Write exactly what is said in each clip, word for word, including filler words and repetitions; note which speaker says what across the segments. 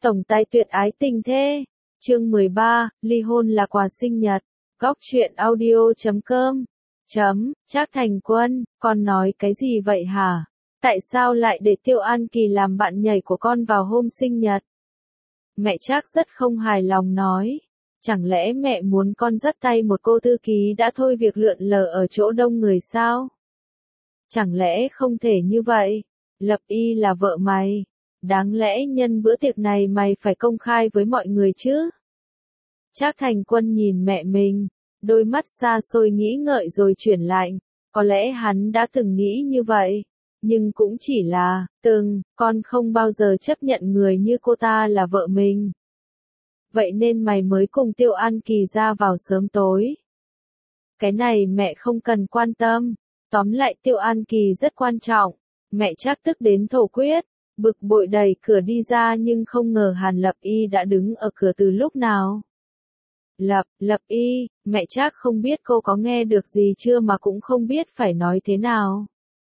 Speaker 1: Tổng tài tuyệt ái tình thê. Chương mười ba, ly hôn là quà sinh nhật. Góc truyện audio chấm com. Chấm, Trác Thành Quân, con nói cái gì vậy hả? Tại sao lại để Tiêu An Kỳ làm bạn nhảy của con vào hôm sinh nhật? Mẹ Trác rất không hài lòng nói. Chẳng lẽ mẹ muốn con dắt tay một cô thư ký đã thôi việc lượn lờ ở chỗ đông người sao? Chẳng lẽ không thể như vậy? Lập Y là vợ mày. Đáng lẽ nhân bữa tiệc này mày phải công khai với mọi người chứ? Trác Thành Quân nhìn mẹ mình, đôi mắt xa xôi nghĩ ngợi rồi chuyển lạnh. Có lẽ hắn đã từng nghĩ như vậy, nhưng cũng chỉ là, từng, con không bao giờ chấp nhận người như cô ta là vợ mình. Vậy nên mày mới cùng Tiêu An Kỳ ra vào sớm tối. Cái này mẹ không cần quan tâm, tóm lại Tiêu An Kỳ rất quan trọng. Mẹ Trác tức đến thổ quyết, bực bội đẩy cửa đi ra nhưng không ngờ Hàn Lập Y đã đứng ở cửa từ lúc nào. Lập, Lập Y, mẹ Trác không biết cô có nghe được gì chưa mà cũng không biết phải nói thế nào.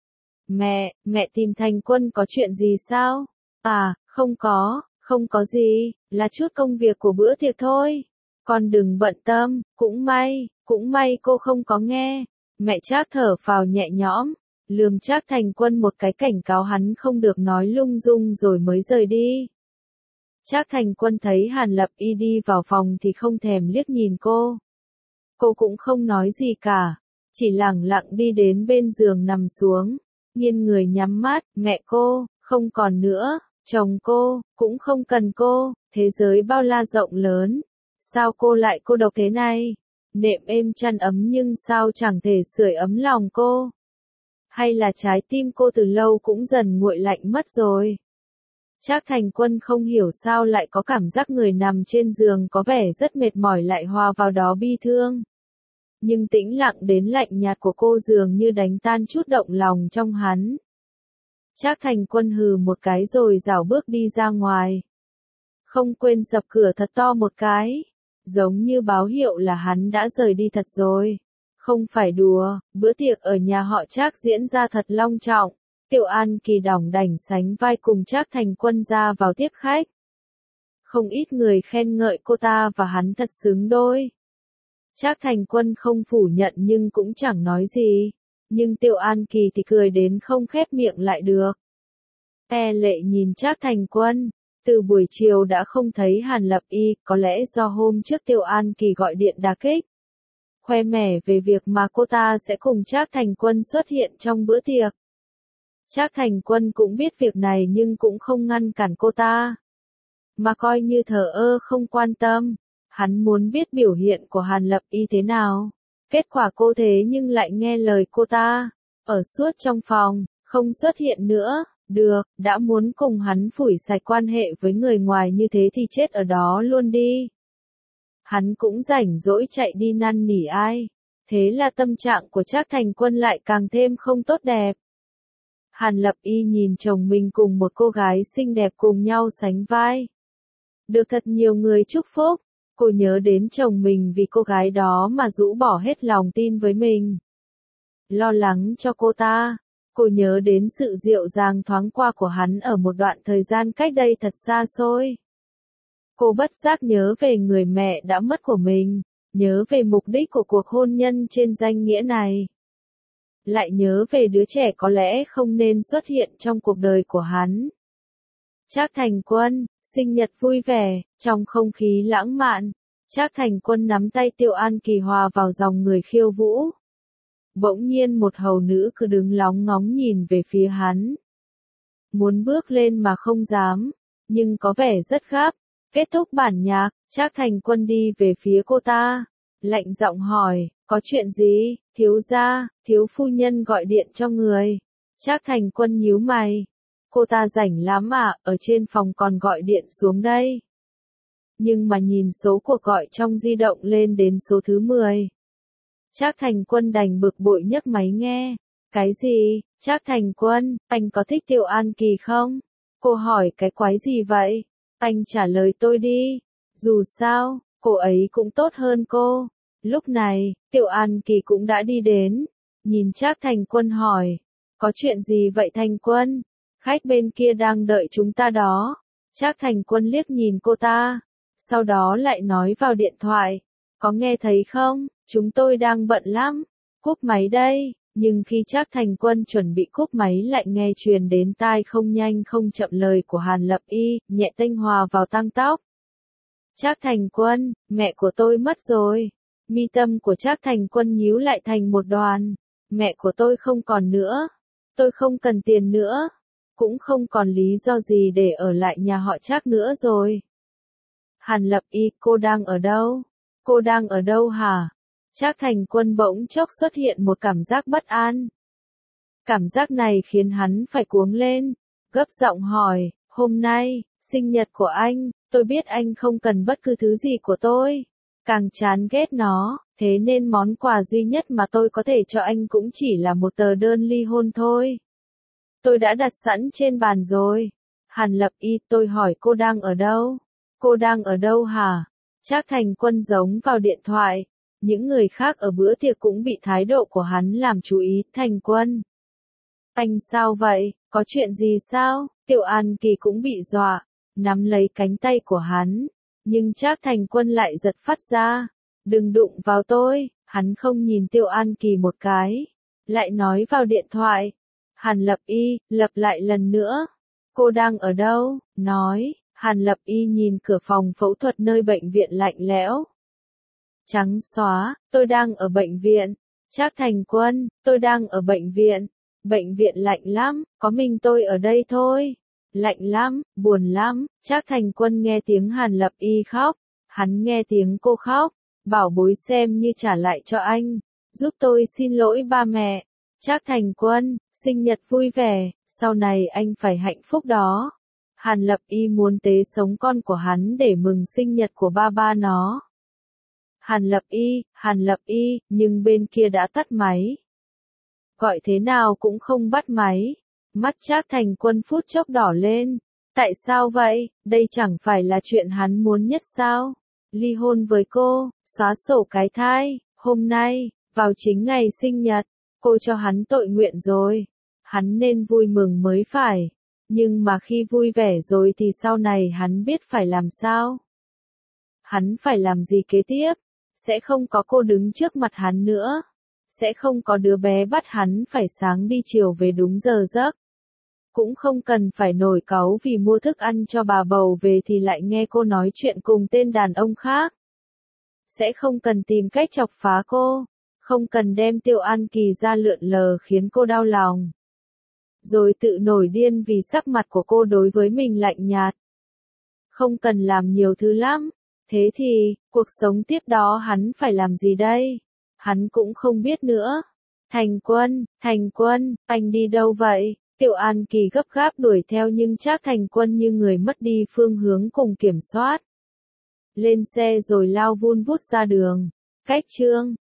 Speaker 1: Mẹ, mẹ tìm Thành Quân có chuyện gì sao? À, không có, không có gì, là chút công việc của bữa tiệc thôi. Con đừng bận tâm, cũng may, cũng may cô không có nghe. Mẹ Trác thở phào nhẹ nhõm, lườm Trác Thành Quân một cái cảnh cáo hắn không được nói lung dung rồi mới rời đi. Trác Thành Quân thấy Hàn Lập Y đi vào phòng thì không thèm liếc nhìn cô. Cô cũng không nói gì cả, chỉ lẳng lặng đi đến bên giường nằm xuống, nghiêng người nhắm mắt. Mẹ cô, không còn nữa, chồng cô, cũng không cần cô, thế giới bao la rộng lớn. Sao cô lại cô độc thế này? Nệm êm chăn ấm nhưng sao chẳng thể sưởi ấm lòng cô? Hay là trái tim cô từ lâu cũng dần nguội lạnh mất rồi? Trác Thành Quân không hiểu sao lại có cảm giác người nằm trên giường có vẻ rất mệt mỏi lại hòa vào đó bi thương. Nhưng tĩnh lặng đến lạnh nhạt của cô dường như đánh tan chút động lòng trong hắn. Trác Thành Quân hừ một cái rồi rảo bước đi ra ngoài. Không quên dập cửa thật to một cái, giống như báo hiệu là hắn đã rời đi thật rồi. Không phải đùa, bữa tiệc ở nhà họ Trác diễn ra thật long trọng. Tiêu An Kỳ đỏng đảnh sánh vai cùng Trác Thành Quân ra vào tiếp khách. Không ít người khen ngợi cô ta và hắn thật xứng đôi. Trác Thành Quân không phủ nhận nhưng cũng chẳng nói gì. Nhưng Tiêu An Kỳ thì cười đến không khép miệng lại được. E lệ nhìn Trác Thành Quân, từ buổi chiều đã không thấy Hàn Lập Y, có lẽ do hôm trước Tiêu An Kỳ gọi điện đả kích. Khoe mẽ về việc mà cô ta sẽ cùng Trác Thành Quân xuất hiện trong bữa tiệc. Trác Thành Quân cũng biết việc này nhưng cũng không ngăn cản cô ta, mà coi như thờ ơ không quan tâm. Hắn muốn biết biểu hiện của Hàn Lập Y thế nào. Kết quả cô thế nhưng lại nghe lời cô ta, ở suốt trong phòng, không xuất hiện nữa. Được, đã muốn cùng hắn phủi sạch quan hệ với người ngoài như thế thì chết ở đó luôn đi. Hắn cũng rảnh rỗi chạy đi năn nỉ ai. Thế là tâm trạng của Trác Thành Quân lại càng thêm không tốt đẹp. Hàn Lập Y nhìn chồng mình cùng một cô gái xinh đẹp cùng nhau sánh vai. Được thật nhiều người chúc phúc, cô nhớ đến chồng mình vì cô gái đó mà rũ bỏ hết lòng tin với mình. Lo lắng cho cô ta, cô nhớ đến sự dịu dàng thoáng qua của hắn ở một đoạn thời gian cách đây thật xa xôi. Cô bất giác nhớ về người mẹ đã mất của mình, nhớ về mục đích của cuộc hôn nhân trên danh nghĩa này. Lại nhớ về đứa trẻ có lẽ không nên xuất hiện trong cuộc đời của hắn. Trác Thành Quân, sinh nhật vui vẻ, trong không khí lãng mạn, Trác Thành Quân nắm tay Tiêu An Kỳ hòa vào dòng người khiêu vũ. Bỗng nhiên một hầu nữ cứ đứng lóng ngóng nhìn về phía hắn. Muốn bước lên mà không dám, nhưng có vẻ rất gấp. Kết thúc bản nhạc, Trác Thành Quân đi về phía cô ta, lạnh giọng hỏi, có chuyện gì? Thiếu gia, thiếu phu nhân gọi điện cho người. Trác Thành Quân nhíu mày. Cô ta rảnh lắm à, ở trên phòng còn gọi điện xuống đây. Nhưng mà nhìn số cuộc gọi trong di động lên đến số thứ mười. Trác Thành Quân đành bực bội nhấc máy nghe. Cái gì? Trác Thành Quân, anh có thích Tiêu An Kỳ không? Cô hỏi cái quái gì vậy? Anh trả lời tôi đi. Dù sao, cô ấy cũng tốt hơn cô. Lúc này, Tiêu An Kỳ cũng đã đi đến. Nhìn Trác Thành Quân hỏi. Có chuyện gì vậy Thành Quân? Khách bên kia đang đợi chúng ta đó. Trác Thành Quân liếc nhìn cô ta, sau đó lại nói vào điện thoại, có nghe thấy không, chúng tôi đang bận lắm, cúp máy đây, nhưng khi Trác Thành Quân chuẩn bị cúp máy lại nghe truyền đến tai không nhanh không chậm lời của Hàn Lập Y, nhẹ tênh hòa vào tang tóc. Trác Thành Quân, mẹ của tôi mất rồi. Mi tâm của Trác Thành Quân nhíu lại thành một đoàn. Mẹ của tôi không còn nữa. Tôi không cần tiền nữa. Cũng không còn lý do gì để ở lại nhà họ Trác nữa rồi. Hàn Lập Y, cô đang ở đâu? Cô đang ở đâu hả? Trác Thành Quân bỗng chốc xuất hiện một cảm giác bất an. Cảm giác này khiến hắn phải cuống lên, gấp giọng hỏi, hôm nay, sinh nhật của anh, tôi biết anh không cần bất cứ thứ gì của tôi, càng chán ghét nó, thế nên món quà duy nhất mà tôi có thể cho anh cũng chỉ là một tờ đơn ly hôn thôi. Tôi đã đặt sẵn trên bàn rồi. Hàn Lập Y, tôi hỏi cô đang ở đâu? Cô đang ở đâu hả? Trác Thành Quân giống vào điện thoại. Những người khác ở bữa tiệc cũng bị thái độ của hắn làm chú ý. Thành Quân, anh sao vậy? Có chuyện gì sao? Tiểu An Kỳ cũng bị dọa, nắm lấy cánh tay của hắn. Nhưng Trác Thành Quân lại giật phát ra. Đừng đụng vào tôi. Hắn không nhìn Tiểu An Kỳ một cái. Lại nói vào điện thoại. Hàn Lập Y, lặp lại lần nữa. Cô đang ở đâu? Nói. Hàn Lập Y nhìn cửa phòng phẫu thuật nơi bệnh viện lạnh lẽo. Trắng xóa, tôi đang ở bệnh viện. Trác Thành Quân, tôi đang ở bệnh viện. Bệnh viện lạnh lắm, có mình tôi ở đây thôi. Lạnh lắm, buồn lắm. Trác Thành Quân nghe tiếng Hàn Lập Y khóc. Hắn nghe tiếng cô khóc. Bảo bối xem như trả lại cho anh. Giúp tôi xin lỗi ba mẹ. Trác Thành Quân, sinh nhật vui vẻ, sau này anh phải hạnh phúc đó. Hàn Lập Y muốn tế sống con của hắn để mừng sinh nhật của ba ba nó. Hàn Lập Y, Hàn Lập Y, nhưng bên kia đã tắt máy. Gọi thế nào cũng không bắt máy. Mắt Trác Thành Quân phút chốc đỏ lên. Tại sao vậy? Đây chẳng phải là chuyện hắn muốn nhất sao? Ly hôn với cô, xóa sổ cái thai, hôm nay, vào chính ngày sinh nhật, cô cho hắn tội nguyện rồi. Hắn nên vui mừng mới phải. Nhưng mà khi vui vẻ rồi thì sau này hắn biết phải làm sao? Hắn phải làm gì kế tiếp? Sẽ không có cô đứng trước mặt hắn nữa. Sẽ không có đứa bé bắt hắn phải sáng đi chiều về đúng giờ giấc. Cũng không cần phải nổi cáu vì mua thức ăn cho bà bầu về thì lại nghe cô nói chuyện cùng tên đàn ông khác. Sẽ không cần tìm cách chọc phá cô. Không cần đem Tiểu An Kỳ ra lượn lờ khiến cô đau lòng. Rồi tự nổi điên vì sắc mặt của cô đối với mình lạnh nhạt. Không cần làm nhiều thứ lắm. Thế thì, cuộc sống tiếp đó hắn phải làm gì đây? Hắn cũng không biết nữa. Thành Quân, Thành Quân, anh đi đâu vậy? Tiểu An Kỳ gấp gáp đuổi theo nhưng Trác Thành Quân như người mất đi phương hướng cùng kiểm soát. Lên xe rồi lao vun vút ra đường. Cách chương